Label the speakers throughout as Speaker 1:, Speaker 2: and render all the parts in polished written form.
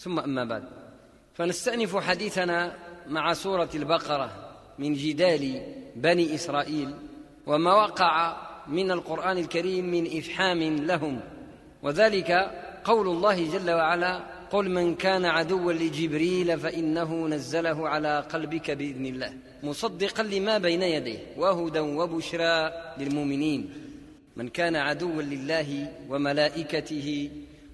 Speaker 1: ثم أما بعد، فنستأنف حديثنا مع سورة البقرة من جدال بني إسرائيل وما وقع من القرآن الكريم من إفحام لهم، وذلك قول الله جل وعلا: قل من كان عدوا لجبريل فإنه نزله على قلبك بإذن الله مصدقا لما بين يديه وهدى وبشرى للمؤمنين. من كان عدوا لله وملائكته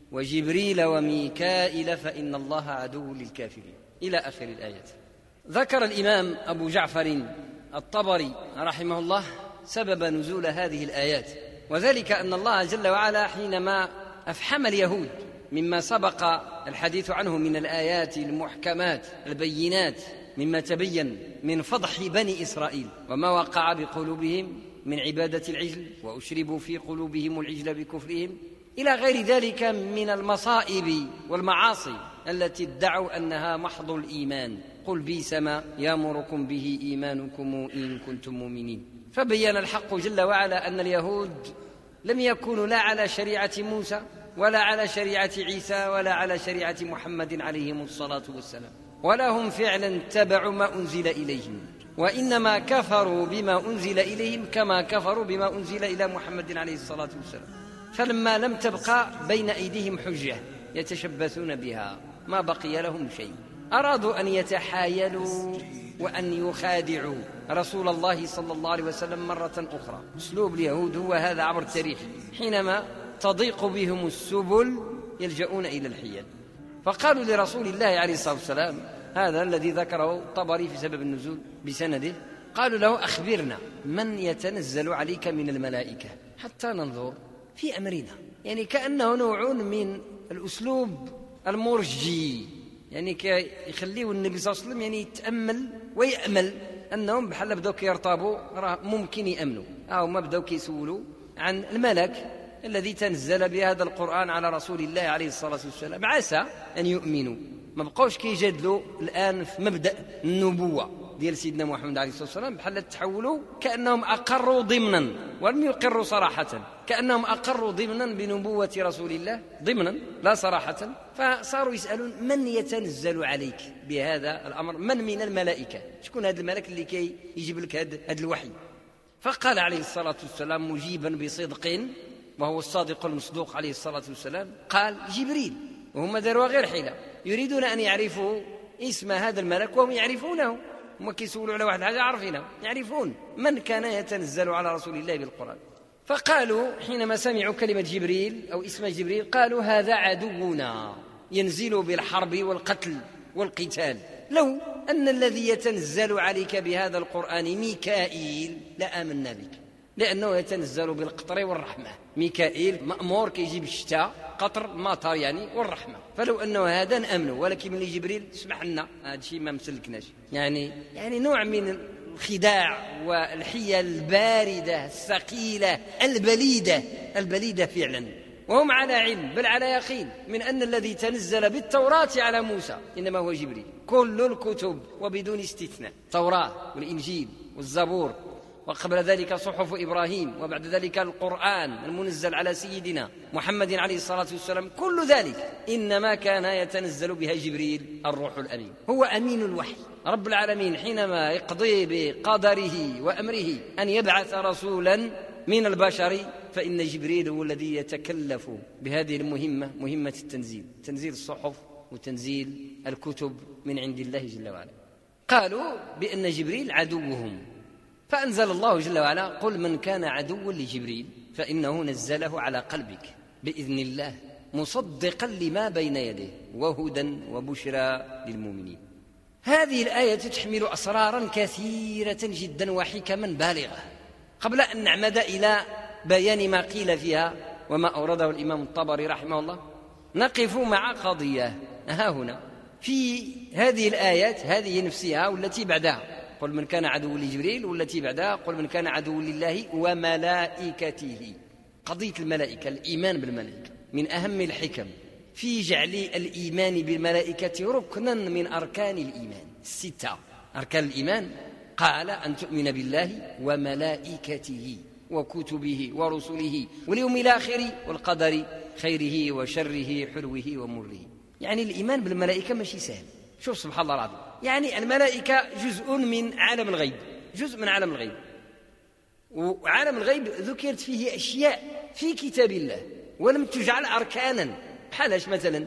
Speaker 1: وجبريل وميكائيل فإن الله عدو للكافرين، إلى آخر الآيات. ذكر الإمام أبو جعفر الطبري رحمه الله سبب نزول هذه الآيات، وذلك أن الله جل وعلا حينما أفحم اليهود مما سبق الحديث عنه من الآيات المحكمات البينات، مما تبين من فضح بني إسرائيل وما وقع بقلوبهم من عبادة العجل، وأشربوا في قلوبهم العجل بكفرهم، إلى غير ذلك من المصائب والمعاصي التي ادعوا أنها محض الإيمان. قل بئس ما يأمركم به إيمانكم إن كنتم مؤمنين. فبين الحق جل وعلا أن اليهود لم يكونوا لا على شريعة موسى ولا على شريعة عيسى ولا على شريعة محمد عليهم الصلاة والسلام، ولا هم فعلا تبعوا ما أنزل إليهم، وإنما كفروا بما أنزل إليهم كما كفروا بما أنزل إلى محمد عليه الصلاة والسلام. فلما لم تبقى بين أيديهم حجة يتشبثون بها ما بقي لهم شيء، أرادوا أن يتحايلوا وأن يخادعوا رسول الله صلى الله عليه وسلم مرة أخرى. أسلوب اليهود هو هذا عبر التاريخ، حينما تضيق بهم السبل يلجؤون إلى الحيل. فقالوا لرسول الله عليه الصلاة والسلام، هذا الذي ذكره الطبري في سبب النزول بسنده، قالوا له: أخبرنا من يتنزل عليك من الملائكة حتى ننظر في أمرنا. يعني كأنه نوع من الأسلوب المرجي، يعني يخليه النبي صلى الله عليه وسلم يعني يتأمل ويأمل أنهم بحال بدأوا كيرتابوا راه ممكن يأمنوا، أو ما بدأوا كيسولوا عن الملك الذي تنزل بهذا القرآن على رسول الله عليه الصلاة والسلام، عسى أن يؤمنوا. ما بقوش كيجادلوا الآن في مبدأ النبوة ديال سيدنا محمد عليه الصلاة والسلام، بحال تحولوا كأنهم أقروا ضمنا ولم يقروا صراحة، كأنهم أقروا ضمنا بنبوة رسول الله ضمنا لا صراحة. فصاروا يسألون: من يتنزل عليك بهذا الأمر؟ من الملائكة؟ شكون هذا الملك اللي كي يجيب لك هذا الوحي؟ فقال عليه الصلاة والسلام مجيبا بصدق، وهو الصادق المصدوق عليه الصلاة والسلام، قال: جبريل. وهم داروا غير حيلة، يريدون أن يعرفوا اسم هذا الملك وهم يعرفونه، هم كيسولوا على واحد حاجة عارفينه، يعرفون من كان يتنزل على رسول الله بالقرآن. فقالوا حينما سمعوا كلمة جبريل أو اسم جبريل، قالوا: هذا عدونا ينزل بالحرب والقتل والقتال، لو أن الذي يتنزل عليك بهذا القرآن ميكائيل لآمنا بك، لأنه يتنزل بالقطر والرحمة. ميكائيل مأمور كيجيب الشتاء، قطر مطر يعني والرحمة، فلو أنه هذا نأمنه، ولكن من جبريل اسمح لنا هذا الشيء ما مسلكناش. يعني نوع من الخداع والحيل الباردة الثقيلة البليدة فعلا. وهم على علم بل على يقين من أن الذي تنزل بالتوراة على موسى إنما هو جبريل. كل الكتب وبدون استثناء، التوراة والإنجيل والزبور، وقبل ذلك صحف إبراهيم، وبعد ذلك القرآن المنزل على سيدنا محمد عليه الصلاة والسلام، كل ذلك إنما كان يتنزل بها جبريل الروح الأمين، هو أمين الوحي. رب العالمين حينما يقضي بقدره وأمره أن يبعث رسولا من البشر، فإن جبريل هو الذي يتكلف بهذه المهمة، مهمة التنزيل، تنزيل الصحف وتنزيل الكتب من عند الله جل وعلا. قالوا بأن جبريل عدوهم، فأنزل الله جل وعلا: قل من كان عدوا لجبريل فإنه نزله على قلبك بإذن الله مصدقا لما بين يديه وهدى وبشرى للمؤمنين. هذه الآية تحمل أسرارا كثيرة جدا وحكما بالغة. قبل أن نعمد إلى بيان ما قيل فيها وما أورده الإمام الطبري رحمه الله، نقف مع قضية ها هنا في هذه الآيات، هذه نفسها والتي بعدها: قل من كان عدو لجبريل، والتي بعدها: قل من كان عدو لله وملائكته. قضية الملائكة، الإيمان بالملائكة من أهم الحكم في جعل الإيمان بالملائكة ركنا من أركان الإيمان الستة. أركان الإيمان قال: أن تؤمن بالله وملائكته وكتبه ورسله واليوم الآخر والقدر خيره وشره حلوه ومره. يعني الإيمان بالملائكة ماشي سهل. شوف سبحان الله العظيم، يعني الملائكة جزء من عالم الغيب، جزء من عالم الغيب، وعالم الغيب ذكرت فيه أشياء في كتاب الله ولم تجعل أركانا. بحالاش مثلا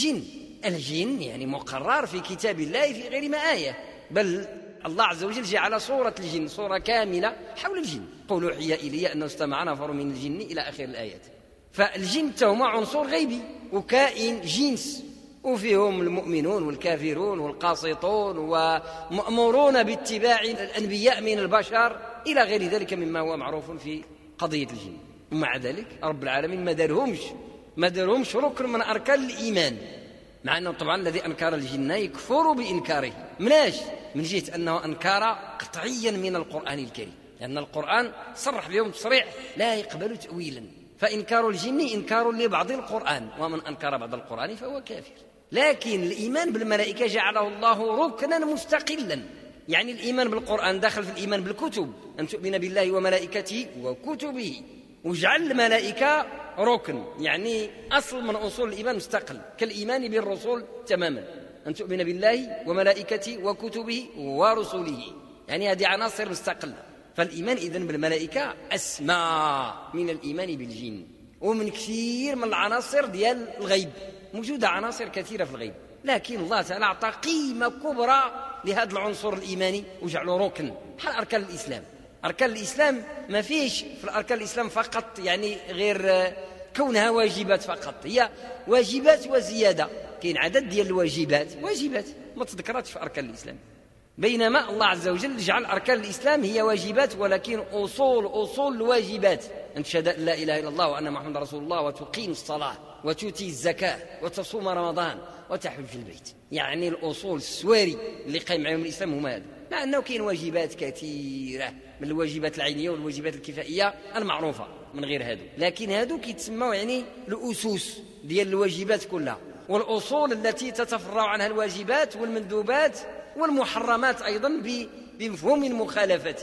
Speaker 1: الجن يعني مقرر في كتاب الله في غير ما آية، بل الله عز وجل جعل صورة الجن صورة كاملة حول الجن. قل أوحي إلي أنه استمع نفر من الجن إلى آخر الآيات. فالجن هما عنصر غيبي وكائن جنس، وفيهم المؤمنون والكافرون والقاسطون ومأمورون باتباع الأنبياء من البشر إلى غير ذلك مما هو معروف في قضية الجن. ومع ذلك رب العالمين ما دارهمش ركن من أركان الإيمان، مع أنه طبعا الذي أنكر الجن يكفر بإنكاره. مناش من جهة أنه أنكر قطعيا من القرآن الكريم، لأن القرآن صرح بهم تصريح لا يقبل تأويلا. فإنكار الجن إنكار لبعض القرآن، ومن أنكر بعض القرآن فهو كافر. لكن الإيمان بالملائكة جعله الله ركنا مستقلا، يعني الإيمان بالقرآن داخل في الإيمان بالكتب، أن تؤمن بالله وملائكته وكتبه، وجعل الملائكة ركن، يعني أصل من أصول الإيمان مستقل كالإيمان بالرسول تماما، أن تؤمن بالله وملائكته وكتبه ورسله، يعني هذه عناصر مستقلة. فالإيمان إذن بالملائكة أسمى من الإيمان بالجن، ومن كثير من العناصر ديال الغيب. موجودة عناصر كثيرة في الغيب، لكن الله تعالى أعطى قيمة كبرى لهذا العنصر الإيماني وجعله ركن. بحال أركان الإسلام. أركان الإسلام ما فيش في الأركان الإسلام فقط يعني غير كونها واجبات فقط، هي واجبات وزيادة. كاين عدد ديال الواجبات واجبات ما تذكرتش في أركان الإسلام، بينما الله عز وجل جعل أركان الإسلام هي واجبات، ولكن أصول الواجبات: أن تشهد أن لا إله إلا الله وأن محمد رسول الله، وتقيم الصلاة، وتؤتي الزكاة، وتصوم رمضان، وتحج البيت. يعني الأصول السواري اللي قايم عليهم الإسلام هما هذا، مع أنه كاين واجبات كثيرة من الواجبات العينية والواجبات الكفائية المعروفة من غير هادو، لكن هادو كيتسموا يعني الأسس ديال الواجبات كلها، والأصول التي تتفرع عنها الواجبات والمندوبات والمحرمات أيضا بمفهوم المخالفة.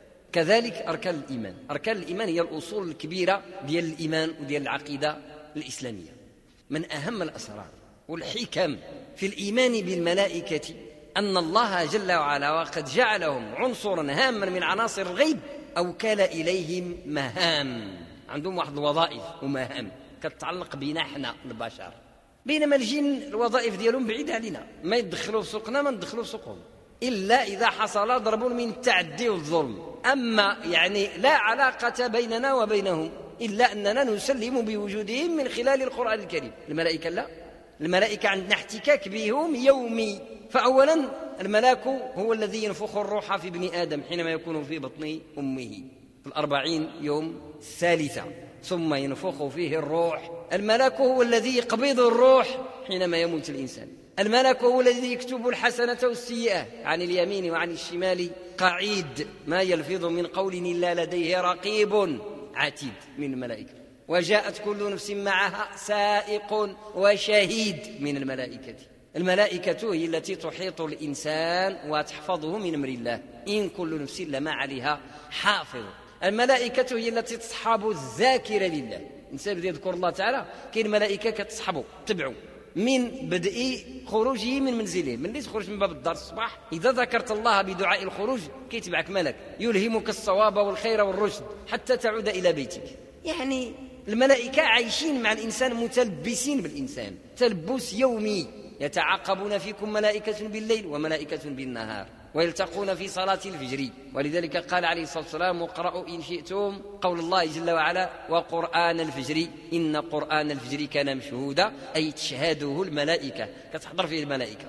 Speaker 1: كذلك أركان الإيمان. أركان الإيمان هي الأصول الكبيرة ديال الإيمان وديال العقيدة الإسلامية. من أهم الأسرار والحكم في الإيمان بالملائكة أن الله جل وعلا وقد جعلهم عنصرا هاما من عناصر الغيب، أوكل إليهم مهام، عندهم واحد الوظائف ومهام كتتعلق بنا احنا البشر، بينما الجن الوظائف ديالهم بعيدة علينا، ما يدخلوا في سوقنا ما ندخلوا في سوقهم إلا إذا حصل ضرب من التعدي والظلم. أما يعني لا علاقة بيننا وبينهم إلا أننا نسلم بوجودهم من خلال القرآن الكريم. الملائكة لا، الملائكة عندنا احتكاك بهم يومي. فأولا الملاك هو الذي ينفخ الروح في ابن آدم حينما يكون في بطن أمه في 40 يوم الثالثة، ثم ينفخ فيه الروح. الملاك هو الذي يقبض الروح حينما يموت الإنسان. الملاك هو الذي يكتب الحسنة والسيئة عن اليمين وعن الشمال قعيد، ما يلفظ من قول إلا لديه رقيب عتيد من الملائكة. وجاءت كل نفس معها سائق وشهيد من الملائكة. الملائكة هي التي تحيط الإنسان وتحفظه من أمر الله، إن كل نفس لما عليها حافظ. الملائكة هي التي تصحب الذاكرة لله. الإنسان الذي يذكر الله تعالى كاين ملائكة كتصحبه تبعه من بدء خروجه من منزله، من اللي تخرج من باب الدار الصباح إذا ذكرت الله بدعاء الخروج كيتبعك ملك يلهمك الصواب والخير والرشد حتى تعود إلى بيتك. يعني الملائكة عايشين مع الإنسان متلبسين بالإنسان تلبس يومي، يتعاقبون فيكم ملائكة بالليل وملائكة بالنهار، ويلتقون في صلاة الفجر. ولذلك قال عليه الصلاة والسلام: واقرأوا إن شئتم قول الله جل وعلا: وقرآن الفجر إن قرآن الفجر كان مشهودا، أي تشهده الملائكة، كتحضر فيه الملائكة.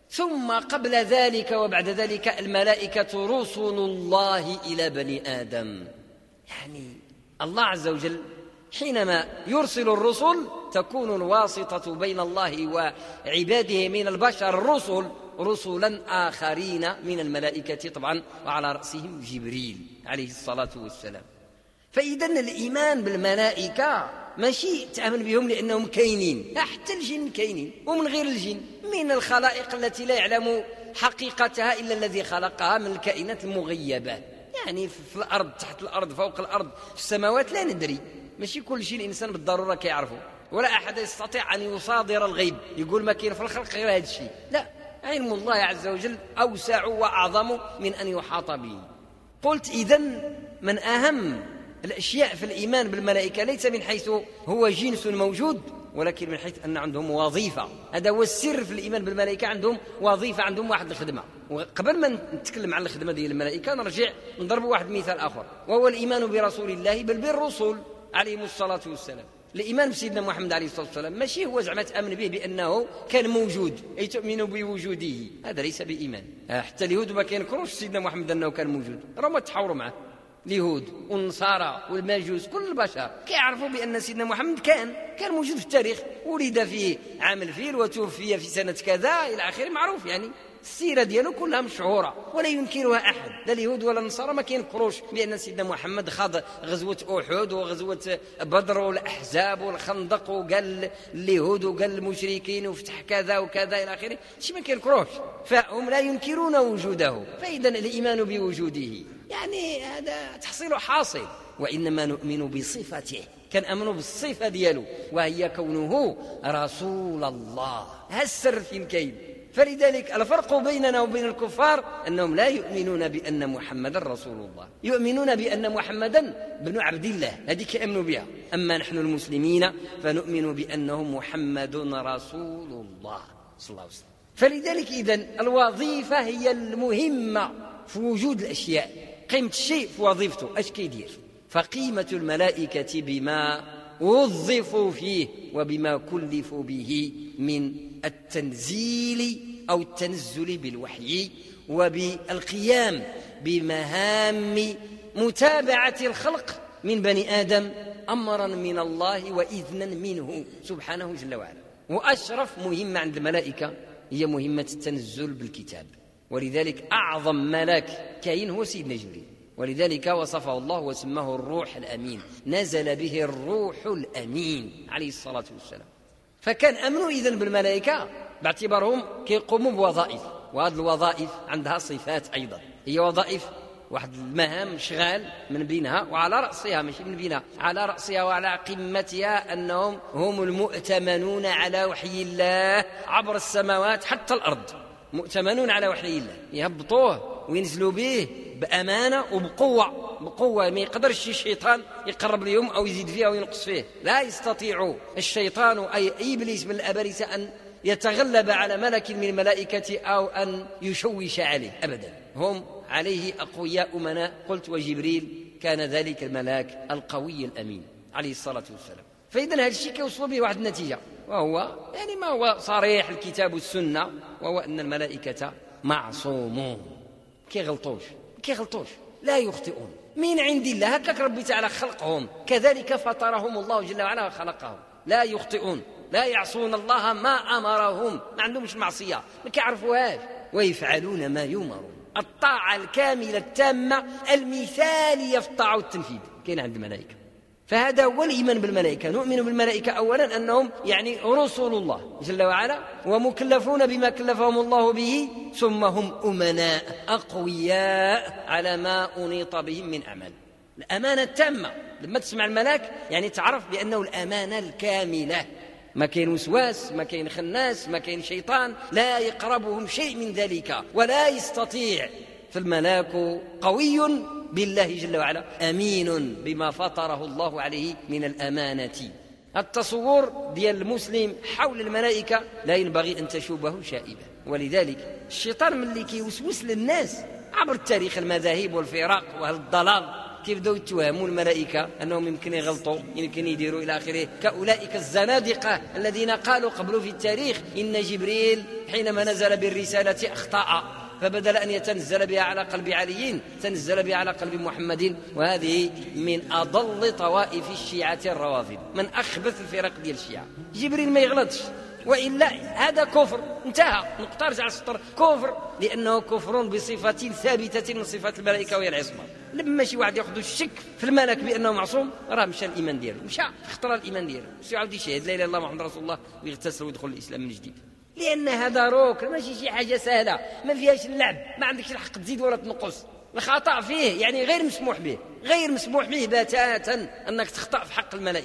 Speaker 1: ثم قبل ذلك وبعد ذلك الملائكة رسل الله إلى بني آدم. يعني الله عز وجل حينما يرسل الرسل تكون الواسطة بين الله وعباده من البشر رسلا آخرين من الملائكة طبعا، وعلى رأسهم جبريل عليه الصلاة والسلام. فإذن الإيمان بالملائكة ماشي تأمن بهم لأنهم كاينين، حتى الجن كاينين ومن غير الجن، من الخلائق التي لا يعلم حقيقتها إلا الذي خلقها من الكائنات المغيبة. يعني في الأرض، تحت الأرض، فوق الأرض، في السماوات لا ندري، ماشي كل شيء الإنسان بالضرورة كيعرفه. ولا أحد يستطيع أن يصادر الغيب يقول ما كاين في الخلق غير هذا الشيء، لا، علم الله عز وجل أوسع وأعظم من أن يحاط به. قلت إذن من أهم الأشياء في الإيمان بالملائكة ليس من حيث هو جنس موجود، ولكن من حيث أن عندهم وظيفة. هذا هو السر في الإيمان بالملائكة، عندهم وظيفة، عندهم واحد الخدمة. وقبل ما نتكلم عن الخدمة ديال الملائكة نرجع نضرب واحد مثال آخر، وهو الإيمان برسول الله، بل بالرسل عليهم الصلاة والسلام. الإيمان بسيدنا محمد عليه الصلاة والسلام ماشي هو زعما تأمن به بأنه كان موجود أي تؤمن بوجوده، هذا ليس بإيمان. حتى اليهود ما كينكروش سيدنا محمد أنه كان موجود، راهم تحاوروا معه اليهود والنصارى والمجوس، كل البشر كيعرفوا بأن سيدنا محمد كان موجود في التاريخ، ولد في عام الفيل وتوفي في سنة كذا إلى آخره، معروف يعني السيرة ديالو كلها مشهورة ولا ينكرها أحد، لا اليهود ولا النصارى ما كينكروش بأن سيدنا محمد خاض غزوة أحد وغزوة بدر والأحزاب والخندق، وقال اليهود وقال المشركين وفتح كذا وكذا إلى آخره، شي ما كينكروش، فهم لا ينكرون وجوده. فإذا الإيمان بوجوده يعني هذا تحصيل حاصل، وإنما نؤمن بصفته، كان أمنوا بالصفة ديالو وهي كونه رسول الله. هالسر فين كاين. فلذلك الفرق بيننا وبين الكفار أنهم لا يؤمنون بأن محمدا رسول الله، يؤمنون بأن محمدا بن عبد الله، هذه يؤمنوا بها. أما نحن المسلمين فنؤمن بأنه محمد رسول الله صلى الله عليه وسلم. فلذلك إذن الوظيفة هي المهمة في وجود الأشياء، قيمة الشيء في وظيفته اش كيدير. فقيمة الملائكة بما وظفوا فيه وبما كلفوا به من التنزيل أو التنزل بالوحي، وبالقيام بمهام متابعة الخلق من بني آدم أمرا من الله وإذنا منه سبحانه جل وعلا. وأشرف مهمة عند الملائكة هي مهمة التنزل بالكتاب، ولذلك أعظم ملاك كاين هو سيدنا جبريل، ولذلك وصفه الله وسماه الروح الأمين، نزل به الروح الأمين عليه الصلاة والسلام. فكان أمنوا إذن بالملائكة باعتبارهم كيقوموا بوظائف، وهذه الوظائف عندها صفات أيضا، هي وظائف واحد المهام شغال من بينها، وعلى رأسها ماشي من بينها، على رأسها وعلى قمتها أنهم هم المؤتمنون على وحي الله عبر السماوات حتى الأرض، مؤتمنون على وحي الله، يهبطوه وينزلوا به بأمانة وبقوة ما يقدرش الشيطان يقرب اليوم أو يزيد فيه أو ينقص فيه، لا يستطيع الشيطان أي إبليس من الأبالسة أن يتغلب على ملك من الملائكة أو أن يشوش عليه أبدا، هم عليه أقوياء أمناء. قلت وجبريل كان ذلك الملاك القوي الأمين عليه الصلاة والسلام. فإذا هذا الشيء كيوصلوا به واحد النتيجة، وهو يعني ما هو صريح الكتاب والسنة، وهو أن الملائكة معصومون، كيغلطوش لا يخطئون من عند الله، هكاك ربي تعالى خلقهم، كذلك فطرهم الله جل وعلا وخلقهم، لا يخطئون، لا يعصون الله ما أمرهم، ما عندهمش معصية، ما كيعرفوهاش، ويفعلون ما يؤمرون. الطاعة الكاملة التامة المثالية في الطاعة والتنفيذ كاين عند الملائكة. فهذا هو الإيمان بالملائكة. نؤمن بالملائكة أولا أنهم يعني رسول الله جل وعلا ومكلفون بما كلفهم الله به، ثم هم أمناء أقوياء على ما أنيط بهم من أعمال. الأمانة التامة، لما تسمع الملاك يعني تعرف بأنه الأمانة الكاملة، ما كاين وسواس، ما كاين خناس، ما كاين شيطان، لا يقربهم شيء من ذلك ولا يستطيع. فالملاك قوي بالله جل وعلا، أمين بما فطره الله عليه من الأمانة. التصور ديال المسلم حول الملائكة لا ينبغي أن تشوبه شائبة، ولذلك الشيطان ملي كيوسوس للناس عبر التاريخ المذاهب والفرق وأهل الضلال كيبداو يتوهموا الملائكة أنهم يمكن يغلطوا، يمكن يديروا إلى آخره، كأولئك الزنادقة الذين قالوا قبل في التاريخ إن جبريل حينما نزل بالرسالة أخطأ، فبدل أن يتنزل بها على قلب علي تنزل بها على قلب محمد. وهذه من أضل طوائف الشيعة الروافض، من أخبث الفرق ديال الشيعة. جبريل ما يغلطش، وإلا هذا كفر، انتهى، نقطة رجع السطر، كفر، لأنه كفر بصفة ثابتة من صفات الملائكة وهي العصمة. لما شي واحد ياخذ الشك في الملك بأنه معصوم راه مشى الإيمان ديالو، مشى اختار الإيمان ديالو، يعاود يشهد لا إله إلا الله محمد رسول الله ويغتسل ويدخل الإسلام من جديد، لأن هذا ركن ماشي شي حاجة سهلة، ما فيهاش اللعب، ما عندكش الحق تزيد ولا تنقص. الخطأ فيه يعني غير مسموح به، غير مسموح به بتاتا أنك تخطأ في حق الملائكة،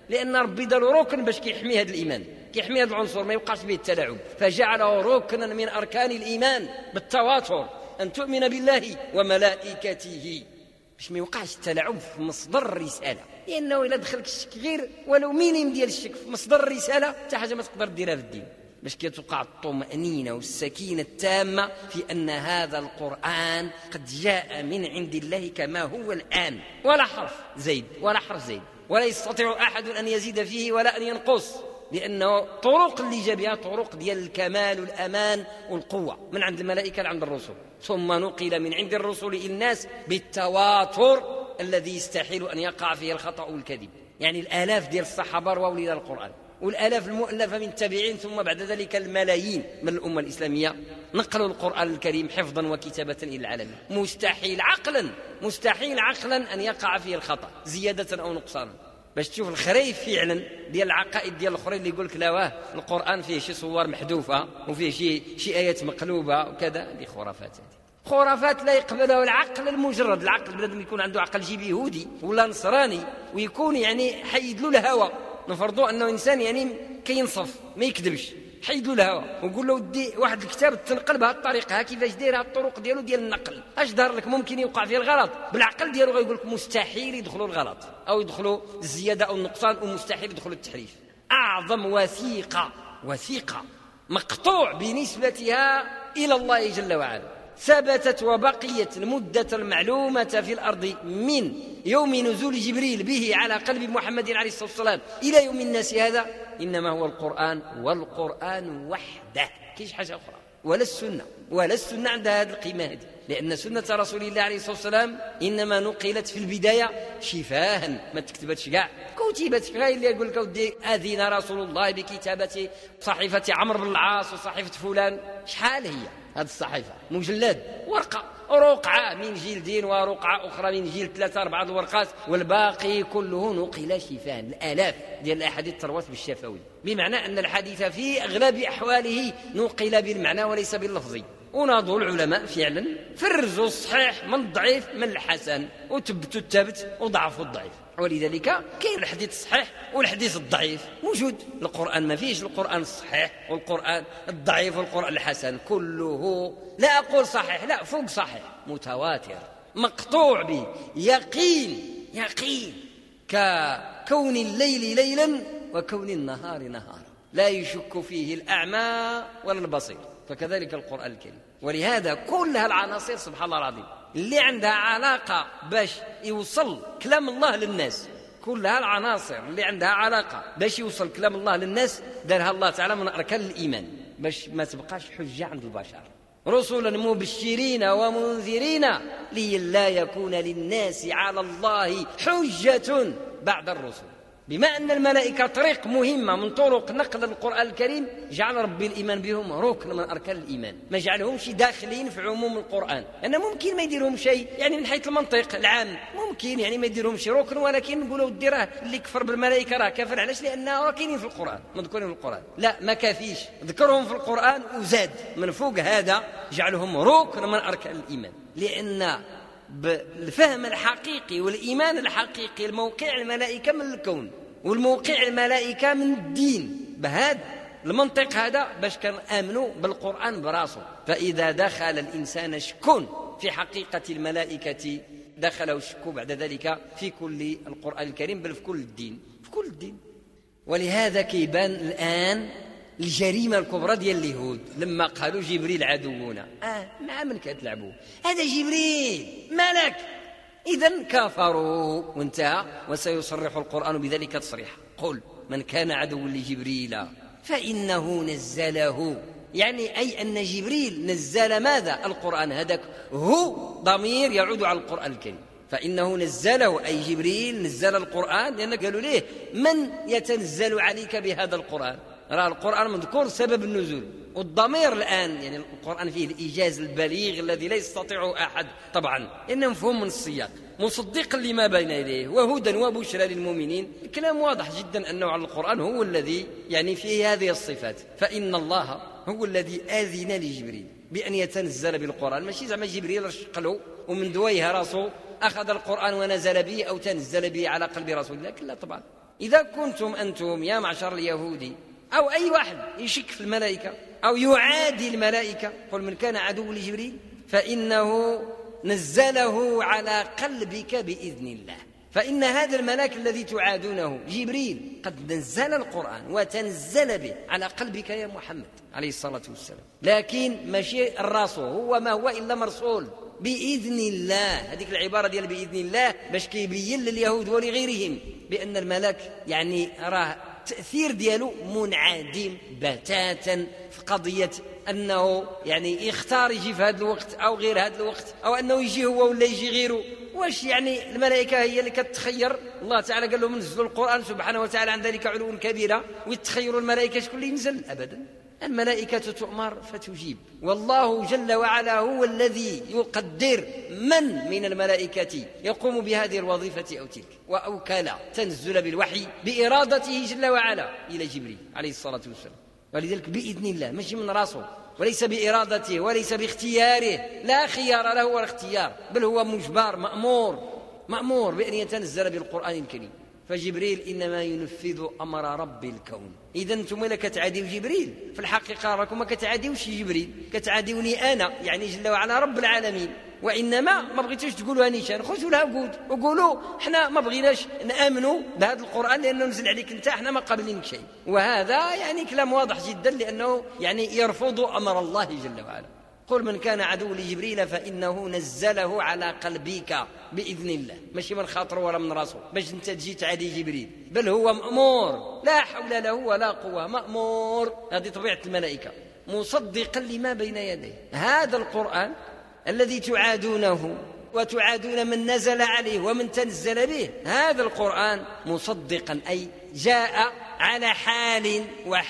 Speaker 1: لأن ربي دار ركن باش كيحمي هذا الإيمان، كيحمي هذا العنصر ما يوقعش به التلاعب، فجعله ركنا من أركان الإيمان بالتواتر، أن تؤمن بالله وملائكته باش ما يوقعش التلاعب في مصدر الرسالة. لأنه إلا دخلك الشك غير ولو مينيم ديال الشك في مصدر الرسالة حتى حاجة ما تقدر ديرها في الدين، باش كتوقع الطمأنينة والسكينة التامة في أن هذا القرآن قد جاء من عند الله كما هو الآن، ولا حرف زيد ولا حرف زيد، ولا يستطيع أحد أن يزيد فيه ولا أن ينقص، لأنه طرق اللي جاء بها طرق ديال الكمال والأمان والقوة من عند الملائكة لعند الرسل، ثم نقل من عند الرسل إلى الناس بالتواتر الذي يستحيل أن يقع فيه الخطأ والكذب. يعني الآلاف ديال الصحابة رواوا لنا القرآن، والآلاف المؤلفة من التابعين، ثم بعد ذلك الملايين من الأمة الإسلامية نقلوا القرآن الكريم حفظا وكتابة إلى العالمين. مستحيل عقلا أن يقع فيه الخطأ زيادة أو نقصانا. باش تشوف الخريف فعلا ديال العقائد ديال الاخرين اللي يقول لك لا واه القرآن فيه شي صور محذوفة وفيه شي آيات مقلوبة وكذا، هذه خرافات لا يقبلها العقل المجرد. العقل بلازم يكون عنده عقل جيب يهودي ولا نصراني، ويكون يعني حيد له الهوى. نفرضوا انه انسان يعني كينصف ما يكذبش، حيد له الهوى وقول له ودي واحد الكتاب تنقل بهذه الطريقه، كيفاش داير هذه الطرق ديالو ديال النقل، اش دار لك ممكن يوقع فيه الغلط. بالعقل ديالو غيقول لك مستحيل يدخلوا الغلط او يدخلوا الزياده او النقصان، ومستحيل يدخلوا التحريف. اعظم وثيقه مقطوع بنسبتها الى الله جل وعلا ثبتت وبقيت المدة المعلومة في الأرض من يوم نزول جبريل به على قلب محمد عليه الصلاة والسلام إلى يوم الناس هذا، إنما هو القرآن، والقرآن وحده، كيش حاجة أخرى، ولا السنة عندها هذه القيمة هذه، لأن سنة رسول الله عليه الصلاة والسلام إنما نقلت في البداية شفاها، ما تكتبتش كاع، كتبت غير اللي يقول لك ودي أذن رسول الله بكتابة صحيفة عمرو بن العاص وصحيفة فلان. شحال هي هذه الصحيفة؟ مجلد، رقعة من جلد ورقعة أخرى من جلد 3-4 الورقات، والباقي كله نقل شفاها. الآلاف ديال الأحاديث تروت بالشفوي، بمعنى أن الحديث في أغلب أحواله نقل بالمعنى وليس باللفظ. وناظروا العلماء فعلا فرزوا الصحيح من الضعيف من الحسن، وثبتوا الثابت وضعفوا الضعيف. ولذلك كاين الحديث الصحيح والحديث الضعيف موجود. القرآن ما فيش القرآن الصحيح والقرآن الضعيف والقرآن الحسن، كله لا أقول صحيح، لا فوق صحيح، متواتر مقطوع به يقين ككون الليل ليلا وكون النهار نهارا، لا يشك فيه الأعمى ولا البصير. فكذلك القرآن الكريم. ولهذا كل هالعناصر سبحان الله العظيم اللي عندها علاقة باش يوصل كلام الله للناس، كل هالعناصر اللي عندها علاقة باش يوصل كلام الله للناس دارها الله تعالى من أركان الإيمان، باش ما تبقاش حجة عند البشر. رسلا مبشرين ومنذرين لئلا يكون للناس على الله حجة بعد الرسل. بما أن الملائكة طريق مهمة من طرق نقل القرآن الكريم، جعل ربي الإيمان بهم ركن من أركان الإيمان، ما جعلهمش داخلين في عموم القرآن. لأن ممكن ما يديرهم شيء يعني من حيث المنطق العام، ممكن يعني ما يديرهمش ركن، ولكن نقولوا الدراه اللي كفر بالملائكة راه كافر. علاش؟ لأنه راكين في القرآن، مذكورين في القرآن. لا، ما كافيش ذكرهم في القرآن وزاد من فوق هذا جعلهم ركن من أركان الإيمان، لأن بالفهم الحقيقي والإيمان الحقيقي الموقع الملائكة من الكون والموقع الملائكة من الدين. بهذا المنطق هذا باش كان آمنوا بالقرآن براسه. فإذا دخل الإنسان شك في حقيقة الملائكة دخله الشك بعد ذلك في كل القرآن الكريم، بل في كل الدين. ولهذا كيبان الآن الجريمة الكبرى ديال اليهود لما قالوا جبريل عدونا. مع من كتلعبوا؟ هذا جبريل ملك، إذن كفروا وانتهى. وسيصرح القرآن بذلك تصريحا: قل من كان عدوا لجبريل فإنه نزله، يعني أي أن جبريل نزل ماذا؟ القرآن. هذاك هو ضمير يعود على القرآن الكريم، فإنه نزله أي جبريل نزل القرآن، لأن قالوا ليه من يتنزل عليك بهذا القرآن؟ رأى القرآن مذكور سبب النزول، والضمير الآن يعني القرآن فيه الإيجاز البليغ الذي لا يستطيع أحد طبعا، إنه مفهوم من السياق، مصدقا لما بين يديه وهدى وبشرى للمؤمنين. الكلام واضح جدا أنه على القرآن هو الذي يعني فيه هذه الصفات. فإن الله هو الذي آذن لجبريل بأن يتنزل بالقرآن، ماشي زعما جبريل رشق له ومن دويه راسه أخذ القرآن ونزل به أو تنزل به على قلب رسول الله، لا طبعا. إذا كنتم أنتم يا معشر اليهود أو أي واحد يشك في الملائكة أو يعادي الملائكة، قل من كان عدو لجبريل فإنه نزله على قلبك بإذن الله. فإن هذا الملاك الذي تعادونه جبريل قد نزل القرآن وتنزل به على قلبك يا محمد عليه الصلاة والسلام، لكن ماشي الرسول هو ما هو إلا مرسول بإذن الله. هذيك العبارة ديال بإذن الله باش كيبين لليهود ولغيرهم بأن الملاك يعني راه التأثير ديالو منعدم بتاتا في قضية أنه يعني يختار يجي في هذا الوقت أو غير هذا الوقت، أو أنه يجي هو ولا يجي غيره. واش يعني الملائكة هي اللي كتخير؟ الله تعالى قال لهم نزلوا القرآن سبحانه وتعالى عن ذلك علو كبيرة، ويتخيروا الملائكة شكون اللي ينزل؟ أبدا، الملائكة تؤمر فتجيب، والله جل وعلا هو الذي يقدر من الملائكة يقوم بهذه الوظيفة أو تلك، وأوكل تنزل بالوحي بإرادته جل وعلا إلى جبريل عليه الصلاة والسلام. ولذلك بإذن الله ماشي من راسه، وليس بإرادته وليس باختياره، لا خيار له ولا اختيار، بل هو مجبر مأمور بأن يتنزل بالقرآن الكريم. فجبريل إنما ينفذ أمر رب الكون. إذا أنتم لا كتعاديوا جبريل، في الحقيقة راكم ما كتعاديوش جبريل، كتعاديوني أنا يعني جل وعلا رب العالمين. وإنما ما بغيتوش تقولوها نيشان، خذوا لها وقولوا احنا ما بغيناش نآمنوا بهذا القرآن لأنه نزل عليك انت، احنا ما قابلينك شيء. وهذا يعني كلام واضح جدا، لأنه يعني يرفض أمر الله جل وعلا. قل من كان عدو لجبريل فإنه نزله على قلبك بإذن الله، ماشي من خاطر ولا من راسه باش انت تجي تعادي جبريل، بل هو مأمور لا حول له ولا قوة، مأمور. هذه طبيعة الملائكة، مصدقا لما بين يديه. هذا القرآن الذي تعادونه وتعادون من نزل عليه ومن تنزل به، هذا القرآن مصدقا أي جاء على حال،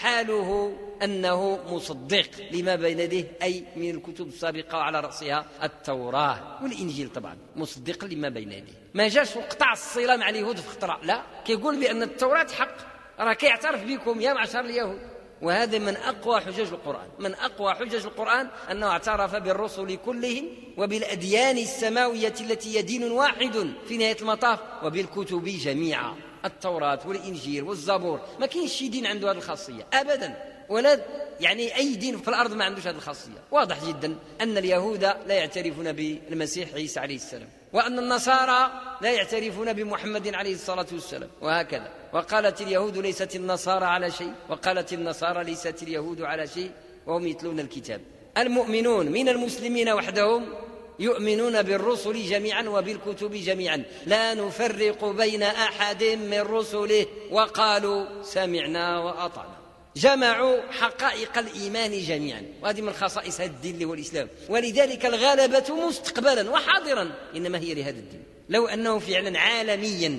Speaker 1: وحاله أنه مصدق لما بين يديه، أي من الكتب السابقة على رأسها التوراة والإنجيل، طبعا مصدق لما بين يديه. ما جاش وقطع الصلة مع اليهود في خطرة، لا، كيقول بأن التوراة حق، راه كيعترف بكم يا معشر اليهود. وهذا من أقوى حجج القرآن، من أقوى حجج القرآن أنه اعترف بالرسل كلهم وبالأديان السماوية التي يدين واحد في نهاية المطاف، وبالكتب جميعا، التوراة والإنجيل والزبور. ما كاينش شي دين عنده هذه الخاصية أبدا، ولا يعني أي دين في الأرض ما عندوش هذه الخاصية. واضح جدا أن اليهود لا يعترفون بالمسيح عيسى عليه السلام، وأن النصارى لا يعترفون بمحمد عليه الصلاة والسلام، وهكذا. وقالت اليهود ليست النصارى على شيء، وقالت النصارى ليست اليهود على شيء، وهم يتلون الكتاب. المؤمنون من المسلمين وحدهم يؤمنون بالرسل جميعا وبالكتب جميعا، لا نفرق بين أحد من رسله، وقالوا سمعنا وأطعنا. جمعوا حقائق الإيمان جميعا، وهذه من خصائص هذا الدين اللي هو الإسلام. ولذلك الغلبة مستقبلا وحاضرا إنما هي لهذا الدين. لو أنه فعلا عالميا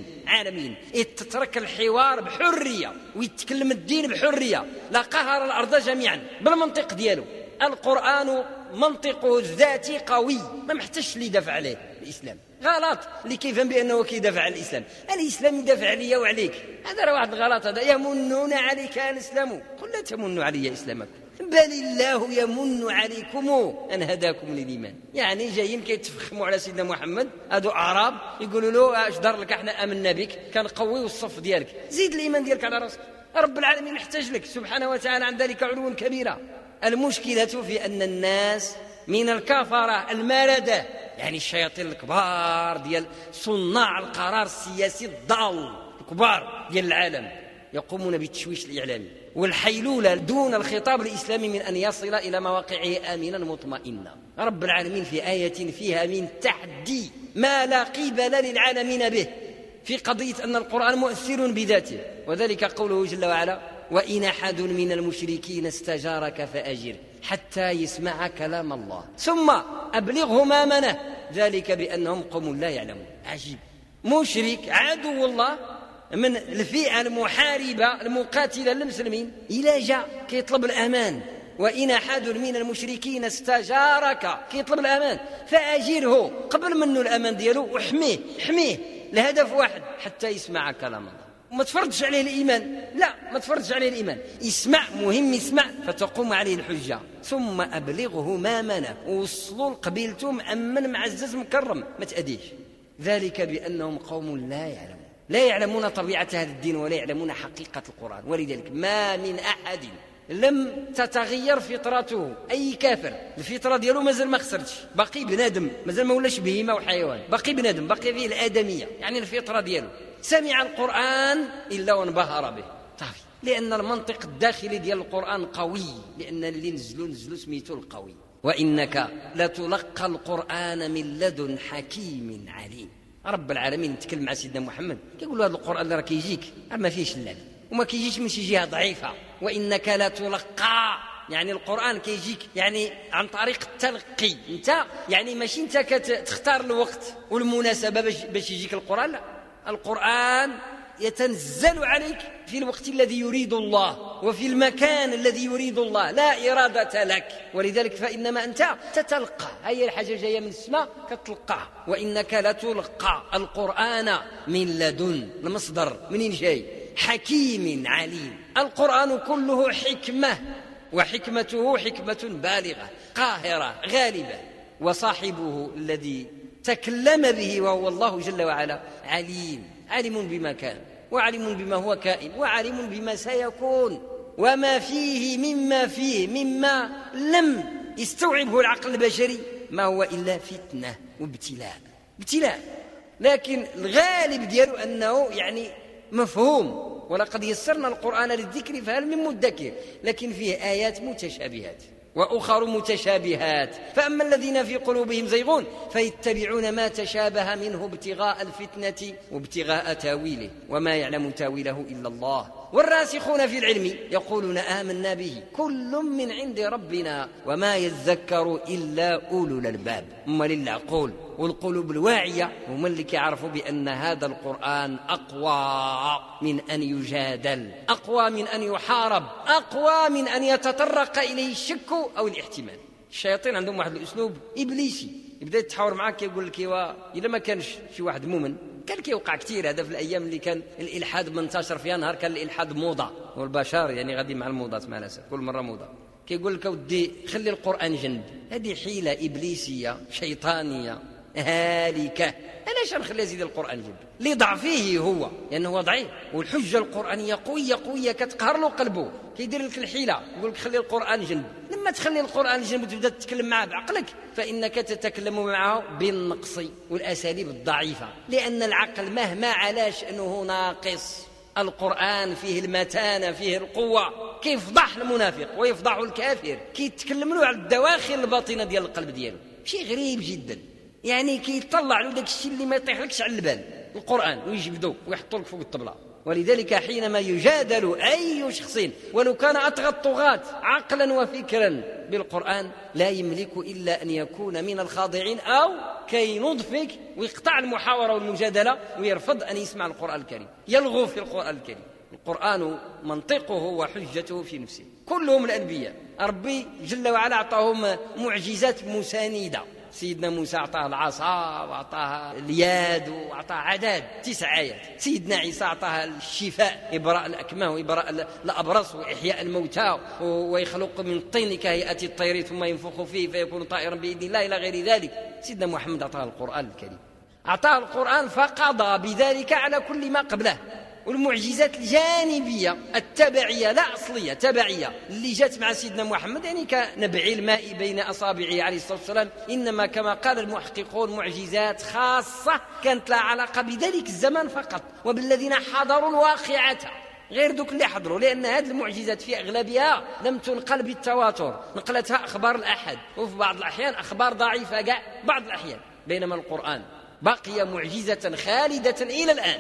Speaker 1: يتترك الحوار بحرية ويتكلم الدين بحرية لقهر الأرض جميعا بالمنطق دياله. القرآن منطقه الذاتي قوي، ما محتاجش اللي يدافع عليه. الإسلام غلط اللي كيفهم بأنه كيدافع على الإسلام يدافع عليا وعليك، هذا راه واحد الغلط. هذا يمنون عليك أن أسلموا، قل لا تمنوا علي إسلامكم بل الله يمن عليكم أن هداكم للإيمان. يعني جايين كيتفخموا على سيدنا محمد، هادو أعراب يقولوا له اش دار لك، احنا آمنا بك كنقويو الصف ديالك، زيد الإيمان ديالك على راسك، رب العالمين محتاج لك سبحانه وتعالى عن ذلك علو كبيرا. المشكلة في أن الناس من الكفرة الماردة، يعني الشياطين الكبار ديال صناع القرار السياسي الضال الكبار ديال العالم، يقومون بالتشويش الإعلامي والحيلولة دون الخطاب الإسلامي من أن يصل إلى مواقعه آمنا مطمئنا. رب العالمين في آية فيها من تحدي ما لا قبل للعالمين به في قضية أن القرآن مؤثر بذاته، وذلك قوله جل وعلا: وإن أحد من المشركين استجارك فأجره حتى يسمع كلام الله ثم أبلغه مامنه ذلك بأنهم قوم لا يعلمون. عجيب، مشرك عدو الله من الفئة المحاربة المقاتلة للمسلمين إلى جاء كيطلب الأمان. وإن أحد من المشركين استجارك كيطلب الأمان فأجره، قبل منه الأمان دياله وحميه لهدف واحد حتى يسمع كلام الله. ما تفرضش عليه الإيمان، لا ما تفرضش عليه الإيمان، يسمع، مهم يسمع فتقوم عليه الحجة. ثم أبلغه مامنه، ووصلوا لقبيلته مأمن معزز مكرم ما تأديش، ذلك بأنهم قوم لا يعلمون. لا يعلمون طبيعة هذا الدين ولا يعلمون حقيقة القرآن. ولذلك ما من أحد لم تتغير فطرته، أي كافر الفطرة ديالو مازال ما خسرتش، باقي بنادم، مازال ما ولاش بهيمة وحيوان، باقي بنادم، باقي فيه الآدمية، يعني الفطرة ديالو. سمع القرآن إلا وانبهر به، طافي، لأن المنطق الداخلي ديال القرآن قوي، لأن اللي نزلوا سميتو القوي. وإنك لتلقى القرآن من لدن حكيم عليم. رب العالمين يتكلم مع سيدنا محمد كيقول له هذا القرآن اللي راه كيجيك ما فيهش اللعب وما كيجيش من شي جهة ضعيفة. وإنك لتلقى، يعني القرآن كيجيك يعني عن طريق التلقي، انت يعني ماشي انت كتختار الوقت والمناسبة باش يجيك القرآن، لا، القرآن يتنزل عليك في الوقت الذي يريد الله وفي المكان الذي يريد الله، لا إرادة لك. ولذلك فإنما أنت تتلقى، هي الحاجة جاية من السماء كتلقى. وإنك لتلقى القرآن من لدن، المصدر منين جاي؟ حكيم عليم. القرآن كله حكمة، وحكمته حكمة بالغة قاهرة غالبة. وصاحبه الذي تكلم به وهو الله جل وعلا عليم، عالم بما كان وعالم بما هو كائن وعالم بما سيكون وما فيه مما لم يستوعبه العقل البشري، ما هو إلا فتنة وابتلاء. لكن الغالب ديالو أنه يعني مفهوم. ولقد يسرنا القرآن للذكر فهل من مدكر، لكن فيه آيات متشابهات وأخر متشابهات. فأما الذين في قلوبهم زيغون فيتبعون ما تشابه منه ابتغاء الفتنة وابتغاء تاويله وما يعلم تاويله إلا الله. والراسخون في العلم يقولون آمنا به كل من عند ربنا وما يذكر إلا أولو الألباب. أما للعقول والقلوب الواعية هم اللي يعرفوا بأن هذا القرآن أقوى من أن يجادل، أقوى من أن يحارب، أقوى من أن يتطرق إليه الشك أو الاحتمال. الشياطين عندهم واحد الأسلوب إبليسي، يبدأ يتحاور معك يقول لك إذا ما كانش شي واحد مؤمن. كان كيوقع كثير هذا في الأيام اللي كان الإلحاد منتشر فيها، نهار كان الإلحاد موضة، والبشر يعني غادي مع الموضات مع الأسف كل مرة موضة. كيقول لك ودي خلي القرآن جنب، هذه حيلة إبليسية شيطانية هالكة. علاش نخلي يزيد القرآن جنب؟ لضعفه هو، لأنه هو ضعيف، والحجة القرآنية قوية كتقهر له قلبه، كيدير لك الحيلة يقول لك خلي القرآن جنب. لما تخلي القرآن جنب وتبدأ تتكلم معه بعقلك فإنك تتكلم معه بالنقص والأساليب الضعيفة، لأن العقل مهما على شأنه ناقص. القرآن فيه المتانة، فيه القوة، كيفضح المنافق ويفضح الكافر، كيتكلم له على الدواخل الباطنة ديال القلب دياله. شيء غريب جدا، يعني كيطلع له داك الشيء اللي ما يطيحلكش على البال، القرآن، ويجبدو ويحطوا لك فوق الطبلة. ولذلك حينما يجادل أي شخص ولو كان أطغى الطغاة عقلا وفكرا بالقرآن لا يملك إلا أن يكون من الخاضعين، أو كي نضفك ويقطع المحاورة والمجادلة ويرفض أن يسمع القرآن الكريم، يلغو في القرآن الكريم. القرآن منطقه وحجته في نفسه. كلهم الأنبياء ربي جل وعلا أعطاهم معجزات مساندة. سيدنا موسى أعطاه العصا وأعطاه اليد وأعطاه عدد 9 آيات. سيدنا عيسى أعطاه الشفاء، إبراء الأكمه وإبراء الأبرص وإحياء الموتى ويخلق من الطين كهيئة الطير ثم ينفخ فيه فيكون طائرا بإذن الله إلى غير ذلك. سيدنا محمد أعطاه القرآن الكريم، أعطاه القرآن فقضى بذلك على كل ما قبله. والمعجزات الجانبية التبعية لا أصلية، تبعية اللي جات مع سيدنا محمد يعني كنبع الماء بين أصابعه عليه الصلاة والسلام، إنما كما قال المحققون معجزات خاصة كانت لها علاقة بذلك الزمان فقط وبالذين حضروا الواقعة، غير دوك اللي حضروا، لأن هذه المعجزات في أغلبها لم تنقل بالتواتر، نقلتها أخبار الأحد، وفي بعض الأحيان أخبار ضعيفة قاع بعض الأحيان. بينما القرآن بقي معجزة خالدة إلى الآن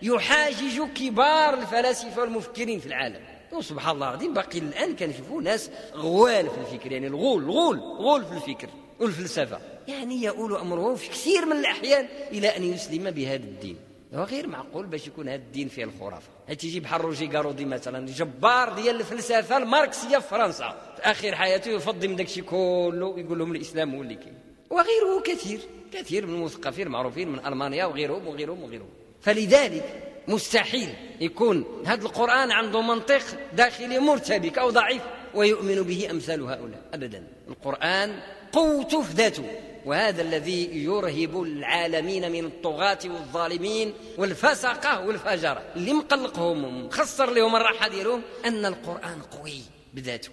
Speaker 1: يحاجج كبار الفلاسفة والمفكرين في العالم. وسبحان الله العظيم باقي الآن كنشوفوا ناس غوال في الفكر، يعني الغول في الفكر والفلسفة، يعني يؤول أمره في كثير من الأحيان إلى أن يسلم بهذا الدين. هو غير معقول باش يكون هذا الدين فيه الخرافة. تيجي بحال روجي غارودي مثلا، جبار ديال الفلسفة الماركسية في فرنسا، في آخر حياته يفضي من داكشي كله يقول لهم الإسلام هو اللي كاين. وغيره كثير من المثقفين المعروفين من ألمانيا وغيرهم. فلذلك مستحيل يكون هذا القرآن عنده منطق داخلي مرتبك أو ضعيف ويؤمن به أمثال هؤلاء أبدا. القرآن قوته في ذاته، وهذا الذي يرهب العالمين من الطغاة والظالمين والفسقة والفجرة، اللي مقلقهم ومخسر لهم الراحة ديالهم أن القرآن قوي بذاته.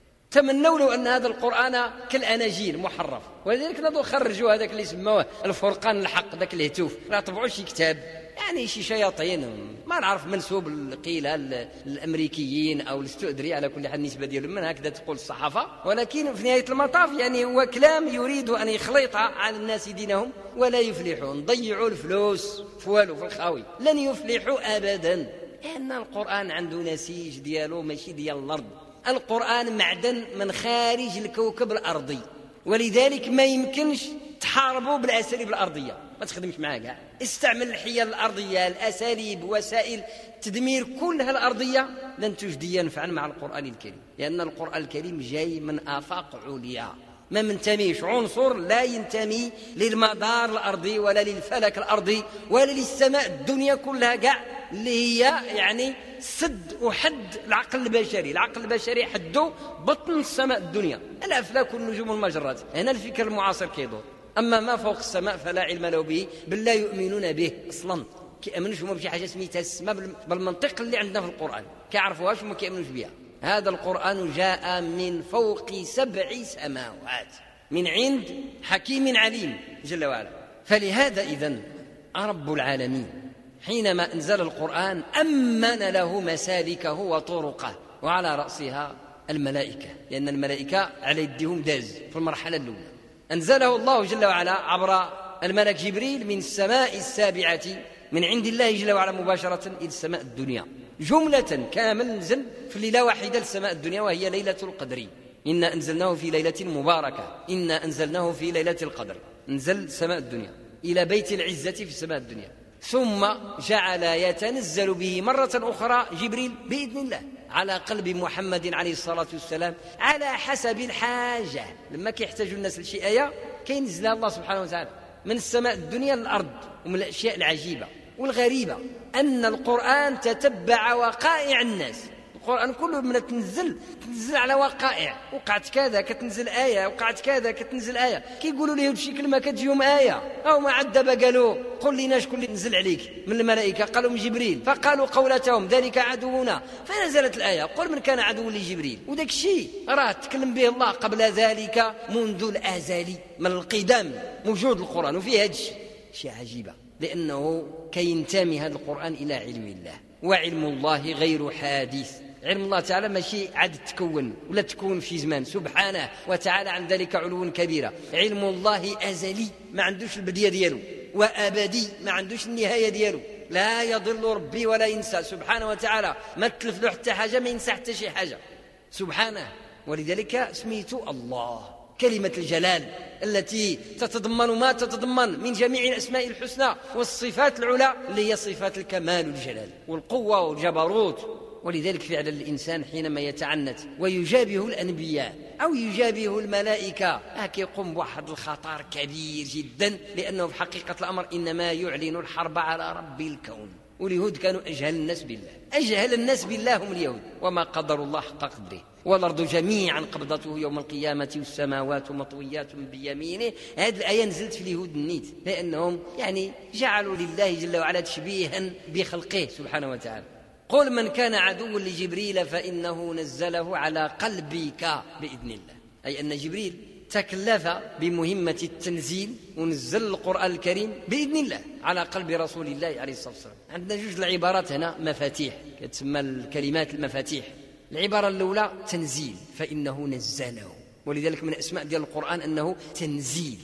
Speaker 1: تمنوا لو أن هذا القرآن كالأناجيل محرف، ولذلك نضو خرجوا هذاك اللي سموه الفرقان الحق، ذاك الهتوف، لا طبعوا شي كتاب يعني شي شياطين ما نعرف منسوب قيل الأمريكيين أو الاستؤدري، على كل حال النسبة ديالهم من هكذا تقول الصحافة، ولكن في نهاية المطاف يعني هو كلام يريد أن يخلط على الناس دينهم ولا يفلحون، ضيعوا الفلوس فوالو في الخاوي، لن يفلحوا أبدا، لأن القرآن عنده نسيج ديالو ماشي ديال الأرض. القرآن معدن من خارج الكوكب الأرضي، ولذلك ما يمكنش تحاربوا بالأساليب الأرضية، ما تخدمش معاه كاع. استعمل الحيل الأرضية، الأساليب، وسائل تدمير كلها الأرضية، لن تجدي ينفعا مع القرآن الكريم، لأن القرآن الكريم جاي من آفاق عليا، ما منتميش عنصر لا ينتمي للمدار الأرضي ولا للفلك الأرضي ولا للسماء الدنيا كلها كاع، اللي هي يعني سد وحد العقل البشري. العقل البشري حده بطن السماء الدنيا، الأفلاك والنجوم والمجرات، هنا الفكر المعاصر كيدور. أما ما فوق السماء فلا علم له به، بل لا يؤمنون به أصلا، كيأمنوش هما بشي حاجة سميتها السماء بالمنطق اللي عندنا في القرآن، كيعرفوهاش وما كيأمنوش بها. هذا القرآن جاء من فوق 7 سماوات من عند حكيم عليم جل وعلا. فلهذا إذن رب العالمين حينما أنزل القرآن أمن له مسالكه وطرقه، وعلى رأسها الملائكة، لأن الملائكة على يدهم داز في المرحلة الأولى. أنزله الله جل وعلا عبر الملك جبريل من السماء السابعة من عند الله جل وعلا مباشرة إلى السماء الدنيا، جملة كامل نزل في ليلة واحدة للسماء الدنيا، وهي ليلة القدر. إنا أنزلناه في ليلة مباركة، إنا أنزلناه في ليلة القدر. نزل سماء الدنيا إلى بيت العزة في السماء الدنيا، ثم جعل يتنزل به مرة أخرى جبريل بإذن الله على قلب محمد عليه الصلاة والسلام على حسب الحاجة. لما كيحتاج الناس لشي آية كينزلها الله سبحانه وتعالى من السماء الدنيا للأرض. ومن الأشياء العجيبة والغريبة أن القرآن تتبع وقائع الناس. القرآن كله من تنزل على وقائع، وقعت كذا كتنزل آية، وقعت كذا كتنزل آية. كيقولوا ليه بشي كلمة كتجيهم آية، أو ما عدبا قالوا قل لنا شكون اللي نزل عليك من الملائكة، قالوا من جبريل، فقالوا قولتهم ذلك عدونا، فنزلت الآية قل من كان عدو لجبريل. وداك الشيء راه تكلم به الله قبل ذلك منذ الأزل، من القدام موجود القرآن، وفيه هذا الشيء. شيء عجيبة، لأنه كينتمي هذا القرآن إلى علم الله، وعلم الله غير حادث. علم الله تعالى ماشي عاد تكون ولا تكون في زمان، سبحانه وتعالى عن ذلك علو كبيرة. علم الله أزلي، ما عندوش البداية ديالو، وأبدي، ما عندوش النهاية ديالو. لا يضل ربي ولا ينسى سبحانه وتعالى، ما تلف له حتى حاجة، ما ينسى حتى شي حاجة سبحانه. ولذلك سميته الله، كلمة الجلال التي تتضمن ما تتضمن من جميع الأسماء الحسنى والصفات العلى، اللي هي صفات الكمال والجلال والقوة والجبروت. ولذلك فعلا الإنسان حينما يتعنت ويجابه الأنبياء أو يجابه الملائكة يقوم بواحد الخطر كبير جدا، لأنه في حقيقة الأمر إنما يعلن الحرب على رب الكون. واليهود كانوا أجهل الناس بالله، أجهل الناس بالله هم اليهود، وما قدر الله حق قدره. والأرض جميعا قبضته يوم القيامة والسماوات مطويات بيمينه. هذه الآية نزلت في اليهود النيت، لأنهم يعني جعلوا لله جل وعلا تشبيها بخلقه سبحانه وتعالى. قل من كان عدوا لجبريل فإنه نزله على قلبك بإذن الله، أي أن جبريل تكلف بمهمة التنزيل ونزل القرآن الكريم بإذن الله على قلب رسول الله عليه الصلاة والسلام. عندنا جوج العبارات هنا مفاتيح، تسمى الكلمات المفاتيح. العبارة الأولى تنزيل، فإنه نزله، ولذلك من أسماء ديال القرآن أنه تنزيل.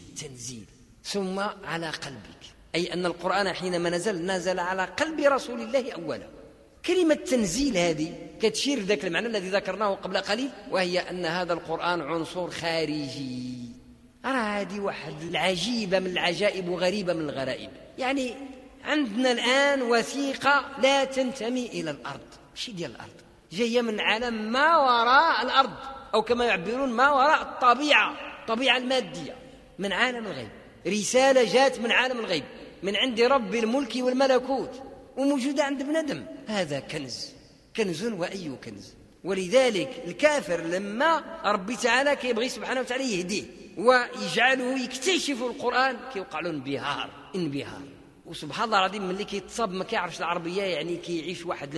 Speaker 1: ثم على قلبك، أي أن القرآن حينما نزل على قلب رسول الله أولا. كلمة تنزيل هذه كتشير ذاك المعنى الذي ذكرناه قبل قليل، وهي أن هذا القرآن عنصر خارجي. هذه واحد العجيبة من العجائب وغريبة من الغرائب. يعني عندنا الآن وثيقة لا تنتمي إلى الأرض، شيء ديال الأرض، جاية من عالم ما وراء الأرض، أو كما يعبرون ما وراء الطبيعة المادية، من عالم الغيب. رسالة جات من عالم الغيب من عند رب الملك والملكوت، وموجودة عند ابن آدم. هذا كنز وأي كنز. ولذلك الكافر لما ربي تعالى كيبغي سبحانه وتعالى يهديه ويجعله يكتشف القرآن كيوقع له انبهار. وسبحان الله العظيم ملي كيتصاب ما كيعرفش العربية يعني كيعيش واحد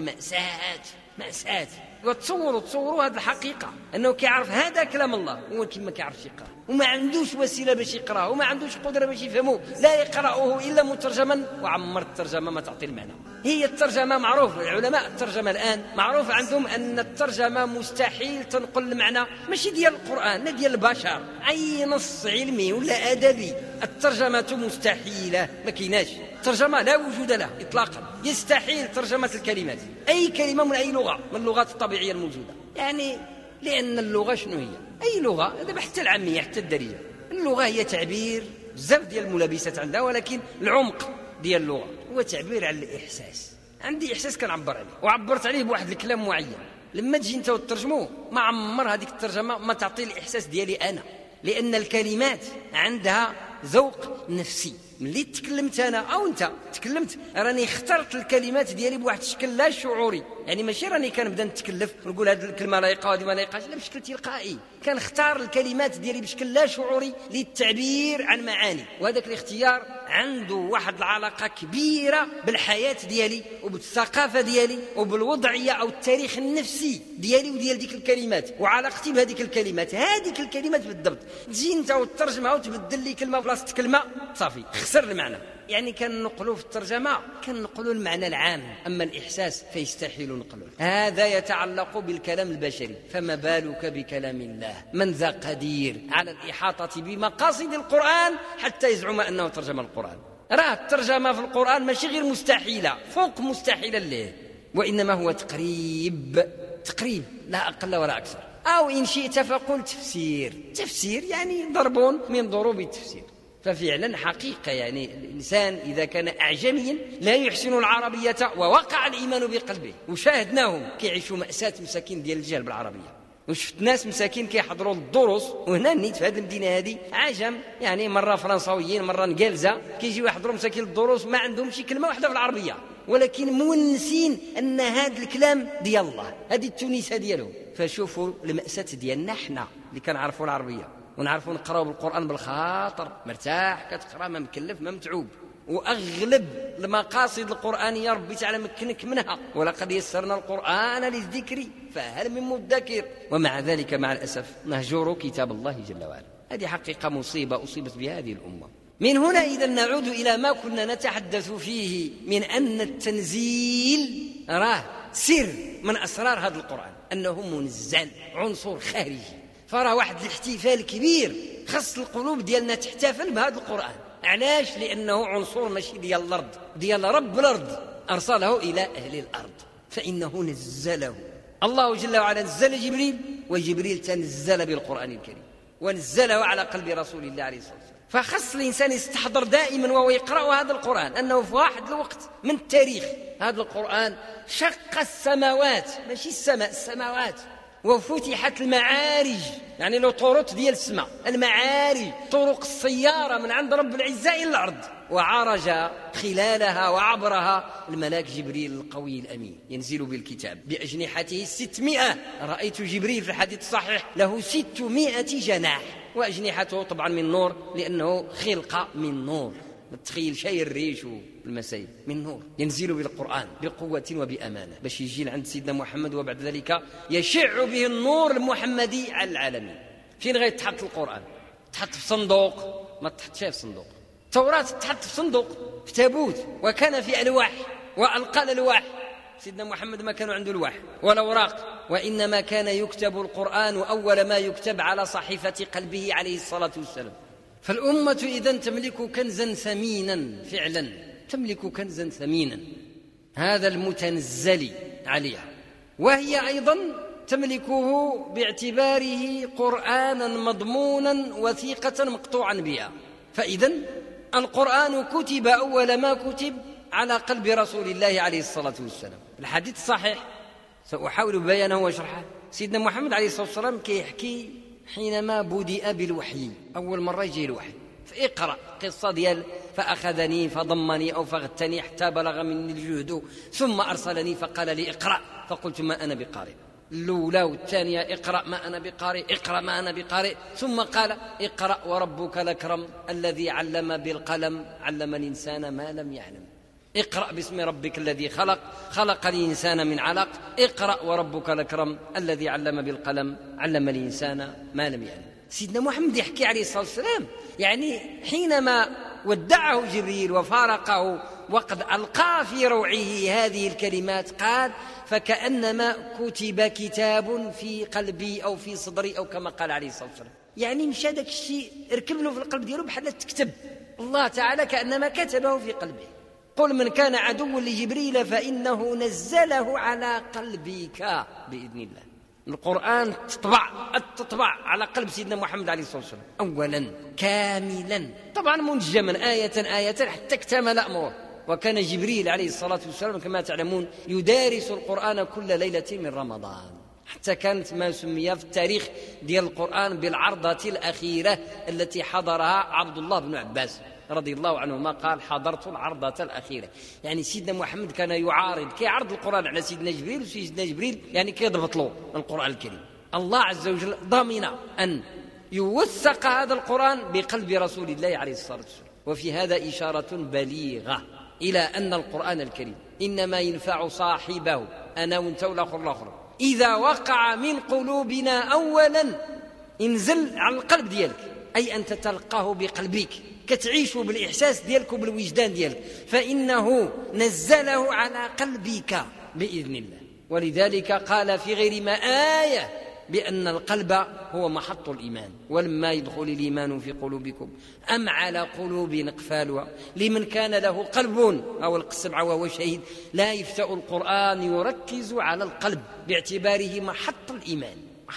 Speaker 1: المأساة. وتصوروا هذه الحقيقة أنه كيعرف هذا كلام الله ولكن ما كيعرفش يقرأ وما عندوش وسيلة باش يقرأ وما عندوش قدرة باش يفهمه، لا يقرأه إلا مترجما، وعمر الترجمة ما تعطي المعنى. هي الترجمة معروف، العلماء الترجمة الآن معروف عندهم أن الترجمة مستحيل تنقل المعنى ماشي ديال القرآن لا ديال البشر، أي نص علمي ولا أدبي الترجمة مستحيلة، ما كيناش ترجمة، لا وجود له إطلاقا، يستحيل ترجمة الكلمات، أي كلمة من أي لغة من اللغات الطبيعية الموجودة. يعني لأن اللغة شنو هي؟ أي لغة، هذا حتى العامية حتى الدارجة، اللغة هي تعبير بزاف ديال الملابسات عندها، ولكن العمق ديال اللغة هو تعبير عن الإحساس. عندي إحساس كنعبر عليه وعبرت عليه بواحد الكلام معين، لما تجي انت وترجموه ما عمر هذيك الترجمة ما تعطي الإحساس ديالي أنا، لأن الكلمات عندها ذوق نفسي. ملي تكلمت أنا أو أنت تكلمت راني اخترت الكلمات ديالي بواحد الشكل لا شعوري، يعني ماشي راني كنبدا نتكلف ونقول هذه الكلمة لايقة وهذه ما لايقاش، لا، بشكل تلقائي كنختار الكلمات ديالي بشكل لا شعوري للتعبير عن معاني، وهذاك الاختيار عنده واحد العلاقة كبيرة بالحياة ديالي وبالثقافة ديالي وبالوضعية أو التاريخ النفسي ديالي وديال ديك الكلمات وعلاقتي بهذيك الكلمات. هذيك الكلمات بالضبط تجي انت وتترجمها وتبدل لي كلمة بلاصة كلمة صافي خسر المعنى. يعني كنقولوا في الترجمة كنقولوا المعنى العام، أما الإحساس فيستحيل نقله. هذا يتعلق بالكلام البشري، فما بالك بكلام الله؟ من ذا قدير على الإحاطة بمقاصد القرآن حتى يزعم أنه ترجم القرآن. راه الترجمة في القرآن ماشي غير مستحيلة فوق مستحيلة له، وإنما هو تقريب لا أقل ولا أكثر، أو إن شئت فقل تفسير يعني ضرب من ضروب التفسير. ففعلا حقيقة يعني الإنسان إذا كان أعجميا لا يحسن العربية ووقع الإيمان بقلبه، وشاهدناهم كيعيشوا مأساة مساكين ديال الجهل بالعربية، وشفت ناس مساكين كيحضروا الدروس، وهنا نيت في هذه المدينة هذه عجم يعني مرة فرنساويين مرة نقالزة كيجيو يحضروا مساكين الدروس ما عندهم شي كلمة واحدة في العربية، ولكن مونسين أن هذا الكلام ديال الله، هذه التونسة ديالهم. فشوفوا المأساة ديالنا احنا اللي كنعرفوا العربية ونعرفوا نقراو بالقرآن بالخاطر مرتاح، كتقرا ما مكلف ما متعوب، وأغلب المقاصد القرآنية ربي تعالى مكنك منها، ولقد يسرنا القرآن للذكر فهل من مدكر. ومع ذلك مع الأسف نهجر كتاب الله جل وعلا. هذه حقيقة مصيبة أصيبت بهذه الأمة. من هنا إذا نعود إلى ما كنا نتحدث فيه من أن التنزيل راه سر من أسرار هذا القرآن، أنه منزل عنصر خارجي، فراه واحد الاحتفال كبير خص القلوب ديالنا تحتفل بهذا القرآن. علاش؟ لأنه عنصر ماشي ديال الأرض، ديال رب الأرض، أرسله إلى أهل الأرض، فإنه نزله الله جل وعلا، نزل جبريل، وجبريل تنزل بالقرآن الكريم ونزله على قلب رسول الله عليه الصلاة والسلام. فخص الإنسان يستحضر دائما وهو يقرأ هذا القرآن أنه في واحد الوقت من التاريخ هذا القرآن شق السماوات، ماشي السماء، السماوات، وفتحت المعارج، يعني لو طرق ديال السماء، المعارج طرق السيارة من عند رب العزة إلى الأرض، وعرج خلالها وعبرها الملاك جبريل القوي الأمين ينزل بالكتاب بأجنحته 600. رأيت جبريل في الحديث الصحيح له 600 جناح، وأجنحته طبعا من نور لأنه خلق من نور، ما تخيل شيء الريش والمسائل من نور، ينزل بالقرآن بقوة وبأمانة باش يجي عند سيدنا محمد، وبعد ذلك يشع به النور المحمدي على العالمين. فين غيتحط القرآن؟ تحط في صندوق؟ ما تحطش في صندوق. التوراة تحط في صندوق في تابوت، وكان في ألواح، وألقى الألواح. سيدنا محمد ما كانوا عنده الواح ولا أوراق، وإنما كان يكتب القرآن أول ما يكتب على صحيفة قلبه عليه الصلاة والسلام. فالأمة إذن تملك كنزا ثمينا، فعلا تملك كنزا ثمينا، هذا المتنزل عليها، وهي أيضا تملكه باعتباره قرآنا مضمونا وثيقة مقطوعا بها. فإذن القرآن كتب أول ما كتب على قلب رسول الله عليه الصلاة والسلام. الحديث الصحيح سأحاول بيانه وشرحه، سيدنا محمد عليه الصلاة والسلام كيحكي حينما بدأ بالوحي أول مرة يجي الوحي، فاقرأ قصة ديال فأخذني فضمني أو فغتني حتى بلغ مني الجهد ثم أرسلني فقال لي اقرأ، فقلت ما أنا بقارئ. الأولى والثانية اقرأ ما أنا بقارئ، اقرأ ما أنا بقارئ، ثم قال اقرأ وربك الأكرم الذي علم بالقلم علم الإنسان ما لم يعلم. اقرأ باسم ربك الذي خلق، خلق الإنسان من علق، اقرأ وربك الأكرم الذي علم بالقلم علم الإنسان ما لم يعلم. سيدنا محمد يحكي عليه الصلاة والسلام يعني حينما ودعه جبريل وفارقه وقد ألقى في روعه هذه الكلمات قال فكأنما كتب كتاب في قلبي أو في صدري أو كما قال عليه الصلاة والسلام. يعني مش هذاك الشيء ركب له في القلب دياله بحال تكتب، الله تعالى كأنما كتبه في قلبه. قل من كان عدوا لجبريل فإنه نزله على قلبك بإذن الله. القرآن تطبع على قلب سيدنا محمد عليه الصلاة والسلام أولا كاملا، طبعا منجما آية حتى اكتمل أمره. وكان جبريل عليه الصلاة والسلام كما تعلمون يدارس القرآن كل ليلة من رمضان، حتى كانت ما سمي في التاريخ ديال القرآن بالعرضة الأخيرة التي حضرها عبد الله بن عباس رضي الله عنهما قال حضرت العرضة الأخيرة. يعني سيدنا محمد كان يعارض كيعرض القرآن على سيدنا جبريل، وسيدنا جبريل يعني كيضبط له القرآن الكريم. الله عز وجل ضمن أن يوثق هذا القرآن بقلب رسول الله عليه الصلاة والسلام. وفي هذا إشارة بليغة إلى أن القرآن الكريم إنما ينفع صاحبه أنا وانت والآخر إذا وقع من قلوبنا أولا انزل على القلب ديالك، أي أن تتلقاه بقلبك كتعيش بالإحساس ديالك وبالوجدان ديالك، فإنه نزله على قلبك بإذن الله. ولذلك قال في غير ما آية بأن القلب هو محط الإيمان. ولما يدخل الإيمان في قلوبكم أم على قلوب أقفالها لمن كان له قلب أو القسم وهو شهيد. لا يفتأ القرآن يركز على القلب باعتباره محط الإيمان.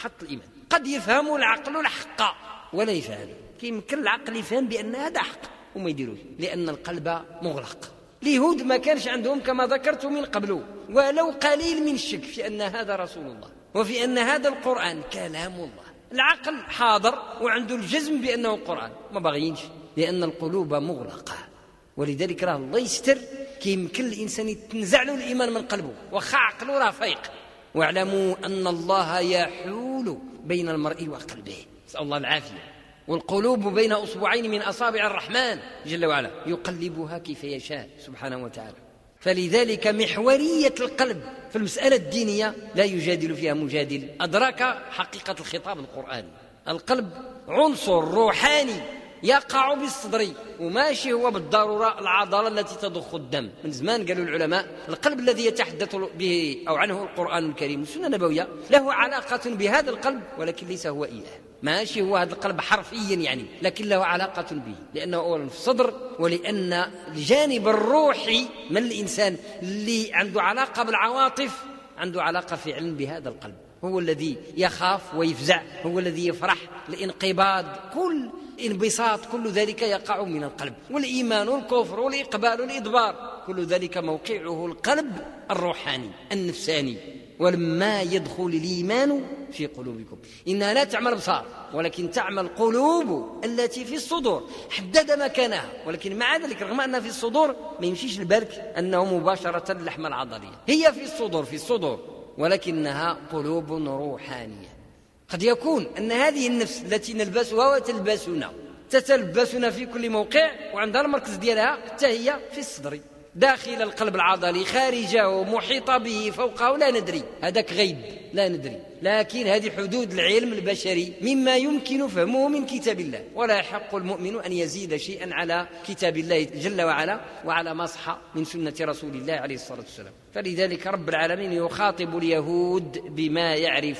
Speaker 1: قد يفهم العقل الحق ولا يفهم، يمكن العقل يفهم بأن هذا حق وما يديروش لأن القلب مغلق. اليهود ما كانش عندهم كما ذكرت من قبل ولو قليل من الشك في أن هذا رسول الله وفي أن هذا القرآن كلام الله. العقل حاضر وعنده الجزم بأنه القرآن، ما باغيينش لأن القلوب مغلقة. ولذلك راه الله يستر كيمكن الإنسان يتنزع له الإيمان من قلبه وخا عقله راه فايق. واعلموا أن الله يحول بين المرء وقلبه، نسأل الله العافية. والقلوب بين أصبعين من أصابع الرحمن جل وعلا يقلبها كيف يشاء سبحانه وتعالى. فلذلك محورية القلب في المسألة الدينية لا يجادل فيها مجادل، أدرك حقيقة الخطاب القرآني. القلب عنصر روحاني يقع بالصدر وماشي هو بالضرورة العضلة التي تضخ الدم. من زمان قالوا العلماء القلب الذي يتحدث به أو عنه القرآن الكريم والسنة النبوية له علاقة بهذا القلب ولكن ليس هو إله، ماشي هو هذا القلب حرفيا يعني، لكن له علاقة به لأنه أولا في الصدر، ولأن الجانب الروحي من الإنسان اللي عنده علاقة بالعواطف عنده علاقة فعلا بهذا القلب. هو الذي يخاف ويفزع، هو الذي يفرح، الانقباض، كل انبساط، كل ذلك يقع من القلب. والإيمان والكفر والإقبال والإدبار كل ذلك موقعه القلب الروحاني النفساني. ولما يدخل الإيمان في قلوبكم إنها لا تعمل أبصار ولكن تعمل قلوب التي في الصدور. حدد مكانها، ولكن مع ذلك رغم أنها في الصدور ما يمشيش البرك أنه مباشرة اللحمة العضلية، هي في الصدور ولكنها قلوب روحانية. قد يكون أن هذه النفس التي نلبسها وتلبسنا تتلبسنا في كل موقع وعندها المركز ديالها حتى هي في الصدر داخل القلب العضلي، خارجه، محيطة به، فوقه، لا ندري، هذاك غيب لا ندري. لكن هذه حدود العلم البشري مما يمكن فهمه من كتاب الله، ولا يحق المؤمن أن يزيد شيئا على كتاب الله جل وعلا وعلى ما صح من سنة رسول الله عليه الصلاة والسلام. فلذلك رب العالمين يخاطب اليهود بما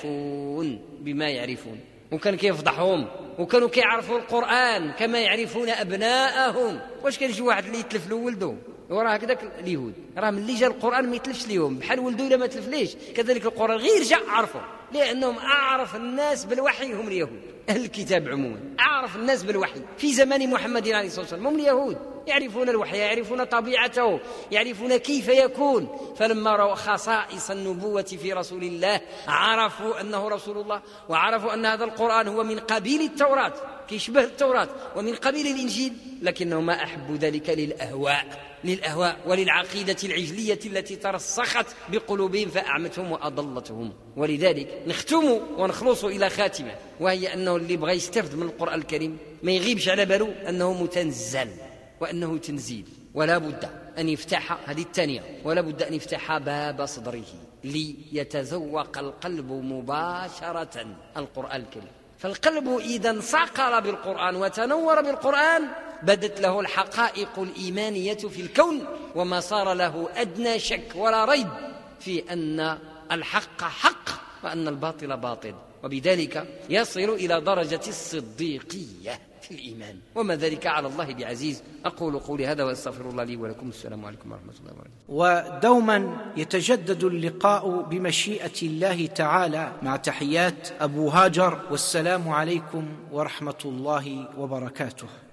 Speaker 1: يعرفون وكان كيفضحهم، وكانوا كيعرفوا القرآن كما يعرفون أبناءهم. واش كان شي واحد اللي يتلف له ولده؟ وراه هكذاك اليهود راه ملي جا القرآن ما يتلفش ليهم بحال ولده إلا ما تلفليش. كذلك القرآن غير جاء عرفوا لأنهم أعرف الناس بالوحي هم اليهود. أهل الكتاب عموما أعرف الناس بالوحي في زمان محمد عليه الصلاة والسلام هم اليهود، يعرفون الوحي، يعرفون طبيعته، يعرفون كيف يكون. فلما رأوا خصائص النبوة في رسول الله عرفوا أنه رسول الله، وعرفوا أن هذا القرآن هو من قبيل التوراة كيشبه التوراة ومن قبيل الإنجيل، لكنه ما أحب ذلك للأهواء وللعقيدة العجلية التي ترسخت بقلوبهم فأعمتهم وأضلتهم. ولذلك نختم ونخلص إلى خاتمة، وهي أنه اللي بغى يستفد من القرآن الكريم ما يغيبش على باله أنه متنزل وأنه تنزيل، ولا بد أن يفتح هذه الثانية، ولا بد أن يفتح باب صدره ليتذوق القلب مباشرة القرآن الكريم. فالقلب إذا انصقل بالقرآن وتنور بالقرآن بدت له الحقائق الإيمانية في الكون، وما صار له أدنى شك ولا ريب في أن الحق حق وأن الباطل باطل، وبذلك يصل إلى درجة الصديقية في الإيمان، وما ذلك على الله بعزيز. أقول قولي هذا وأستغفر الله لي ولكم. السلام عليكم ورحمة الله وبركاته.
Speaker 2: ودوما يتجدد اللقاء بمشيئة الله تعالى، مع تحيات أبو هاجر، والسلام عليكم ورحمة الله وبركاته.